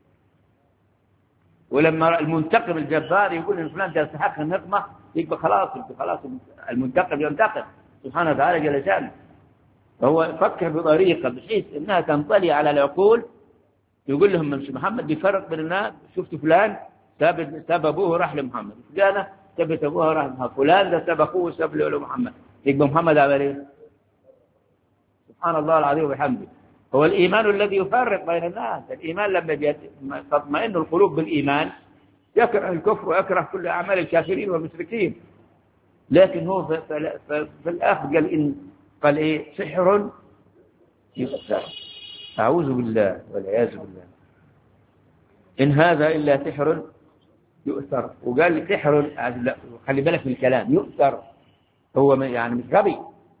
ولما المنتقم الجبار يقول ان فلان يستحق النقمه يبقى خلاص يبقى خلاص المنتقم ينتقم سبحانه وتعالى جل شانه. فهو فكر بطريقه بحيث انها تنطلي على العقول. يقول لهم مش محمد بيفرق بين الناس. شفت فلان ساب ساب ابوه راح لمحمد، فلانه سابت ابوها راح لمحمد، فلان ده ساب اخوه ساب له محمد، يبقى محمد عمل ايه؟ سبحان الله العظيم وبحمده. هو الايمان الذي يفرق بين الناس. الايمان لما تطمئن القلوب بالايمان يكره الكفر ويكره كل اعمال الكافرين والمشركين. لكن هو في, في, في الاخر قال ان قال ايه؟ سحر يؤثر. اعوذ بالله والعياذ بالله. ان هذا الا سحر يؤثر. وقال لي سحر، خلي بالك من الكلام، يؤثر. هو يعني مش غبي،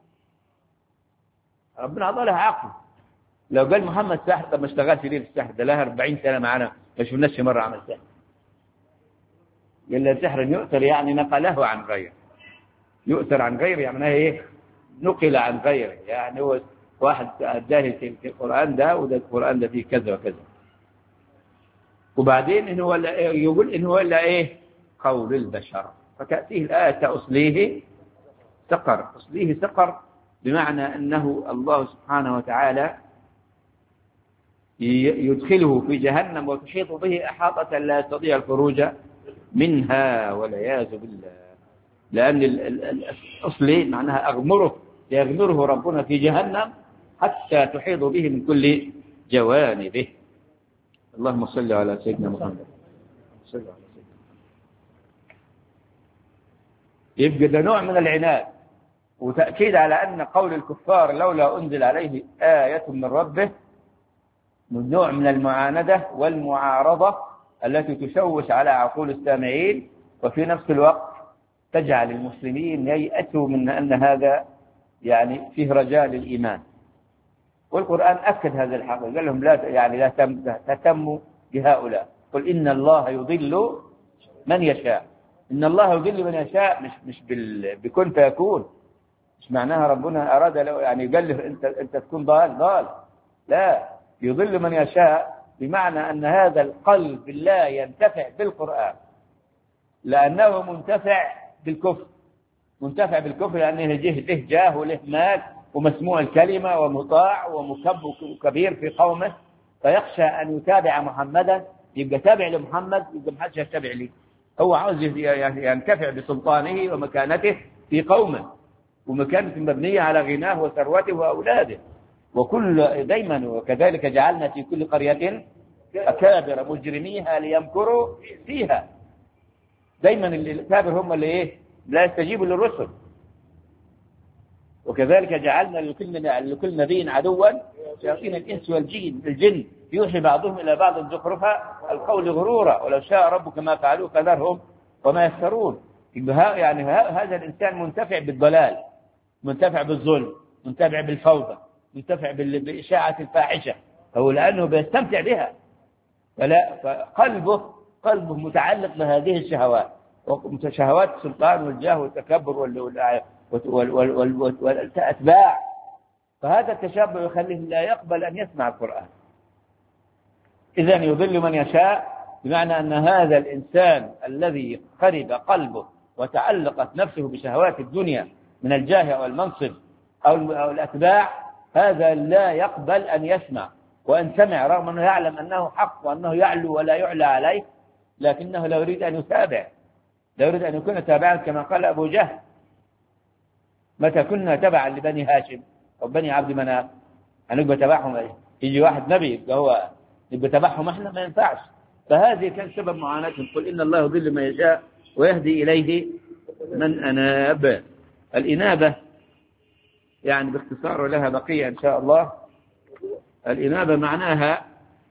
ربنا عطاه عقل. لو قال محمد ساحر طب ما اشتغلش ليه في السحر ده؟ له أربعين سنه معنا ما شفناش مره عمل سحر. قال له سحر يؤثر يعني نقله عن غيره. يؤثر عن غيره يعني ايه؟ نقل عن غيره. يعني هو واحد جاهل في القران ده وده القران ده فيه كذا وكذا، وبعدين إن هو يقول إن هو إلا إيه؟ قول البشر. فتأتيه الآية أصليه سقر. أصليه سقر بمعنى أنه الله سبحانه وتعالى يدخله في جهنم وتحيط به أحاطة لا يستطيع الخروج منها والعياذ بالله. لأن الأصلي معناها أغمره، يغمره ربنا في جهنم حتى تحيط به من كل جوانبه. اللهم صل على سيدنا محمد. صلى الله عليه وسلم. يبقى ده نوع من العناد وتأكيد على أن قول الكفار لولا أنزل عليه آية من ربه من نوع من المعاندة والمعارضة التي تشوش على عقول السامعين، وفي نفس الوقت تجعل المسلمين ييأسوا من أن هذا يعني فيه رجاء للإيمان. والقرآن أكد هذا الحق، قال لهم لا يعني لا تهتموا بهؤلاء، قل إن الله يضل من يشاء. إن الله يضل من يشاء مش مش بكن فيكون، مش معناها ربنا أراد لو يعني قال له أنت أنت تكون ضال ضال، لا، يضل من يشاء بمعنى أن هذا القلب لا ينتفع بالقرآن لأنه منتفع بالكفر، منتفع بالكفر لأنه له جاه وله مال ومسموع الكلمة ومطاع ومكب كبير في قومه، فيخشى أن يتابع محمدا، يبقى تابع لمحمد يبقى محدش يتابع لي. هو عاوز ينتفع بسلطانه ومكانته في قومه، ومكانته مبنية على غناه وثروته وأولاده. وكل دايما وكذلك جعلنا في كل قرية أكابر مجرميها ليمكروا فيها. دايما الأكابر هم اللي إيه لا يستجيبوا للرسل. وكذلك جعلنا لكل لكل نبي عدوا شياطين الإنس والجن الجن يوحي بعضهم إلى بعض زخرفا القول غرورا ولو شاء ربك ما فعلوه فذرهم وما يفترون. يعني هذا الإنسان منتفع بالضلال، منتفع بالظلم، منتفع بالفوضى، منتفع بإشاعة الفاحشة، هو لأنه بيستمتع بها. فلا فقلبه قلبه متعلق بهذه الشهوات، وشهوات السلطان والجاه والتكبر والأتباع. فهذا التشبع يخليه لا يقبل أن يسمع القرآن. إذن يضل من يشاء بمعنى أن هذا الإنسان الذي خرب قلبه وتعلقت نفسه بشهوات الدنيا من الجاه والمنصب أو الأتباع، هذا لا يقبل أن يسمع، وأن سمع رغم أنه يعلم أنه حق وأنه يعلو ولا يعلى عليه، لكنه لا يريد أن يتابع، لا يريد أن يكون تابعا كما قال أبو جهل متى كنا تبعا لبني هاشم أو بني عبد مناف هنبقى تبعهم إيه؟ يجي واحد نبي هو نبقى تبعهم إحنا ما ينفعش. فهذه كان سبب معاناتهم. قل إن الله يضل من يشاء ويهدي إليه من أناب. الإنابة يعني باختصار لها بقية إن شاء الله. الإنابة معناها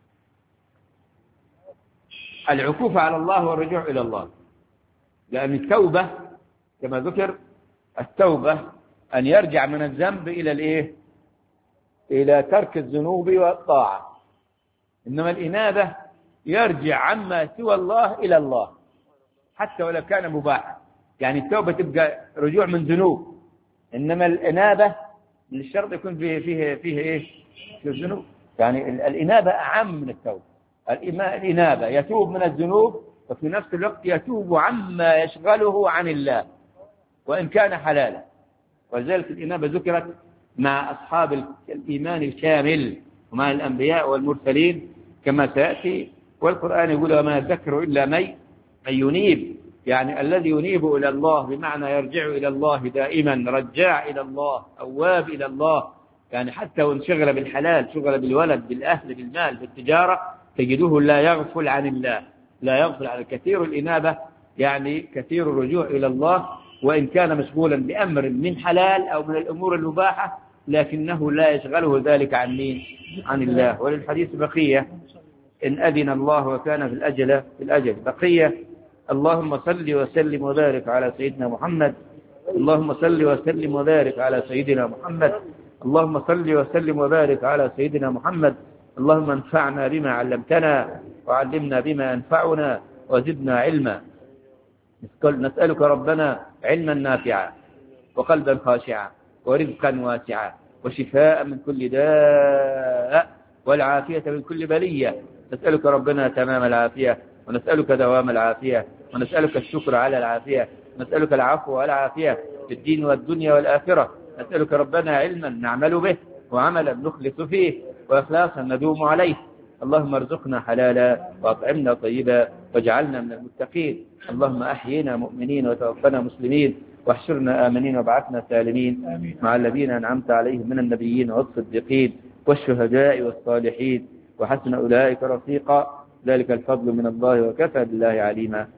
العكوف على الله والرجوع إلى الله، لأن التوبة كما ذكر التوبة أن يرجع من الذنب إلى الإيه؟ إلى ترك الذنوب والطاعة. إنما الإنابة يرجع عما سوى الله إلى الله حتى ولو كان مباحا. يعني التوبة تبقى رجوع من ذنوب، إنما الإنابة الشرط يكون فيه فيه فيه إيه؟ في الذنوب. يعني الإنابة أعم من التوبة. الإنابة يتوب من الذنوب وفي نفس الوقت يتوب عما يشغله عن الله وإن كان حلالا. ولذلك الإنابة ذكرت مع أصحاب الإيمان الكامل ومع الأنبياء والمرسلين كما سيأتي. والقرآن يقول وما يذكر إلا من من ينيب، يعني الذي ينيب إلى الله بمعنى يرجع إلى الله دائما، رجاع إلى الله، أواب إلى الله. يعني حتى وانشغل بالحلال، شغل بالولد بالأهل بالمال بالتجارة، تجده لا يغفل عن الله، لا يغفل عن كثير الإنابة، يعني كثير الرجوع إلى الله وإن كان مشغولا بأمر من حلال أو من الأمور المباحة، لكنه لا يشغله ذلك عن مين؟ عن الله. وللحديث بقية إن أذن الله وكان في الأجل في الأجل بقية. اللهم صل وسلم وبارك على سيدنا محمد. اللهم صل وسلم وبارك على سيدنا محمد. اللهم صل وسلم وبارك على سيدنا محمد. اللهم انفعنا بما علمتنا وعلمنا بما ينفعنا وزدنا علما. نسألك ربنا علما نافعا وقلبا خاشعا ورزقا واسعا وشفاء من كل داء والعافية من كل بلية. نسألك ربنا تمام العافية ونسألك دوام العافية ونسألك الشكر على العافية ونسألك العفو والعافية في الدين والدنيا والآخرة. نسألك ربنا علما نعمل به وعملا نخلص فيه وإخلاصا ندوم عليه. اللهم ارزقنا حلالا وأطعمنا طيبا واجعلنا من المتقين. اللهم أحيينا مؤمنين وتوفنا مسلمين واحشرنا آمنين وابعثنا سالمين مع الذين أنعمت عليهم من النبيين والصديقين والشهداء والصالحين وحسن أولئك رفيقا. ذلك الفضل من الله وكفى بالله عليما.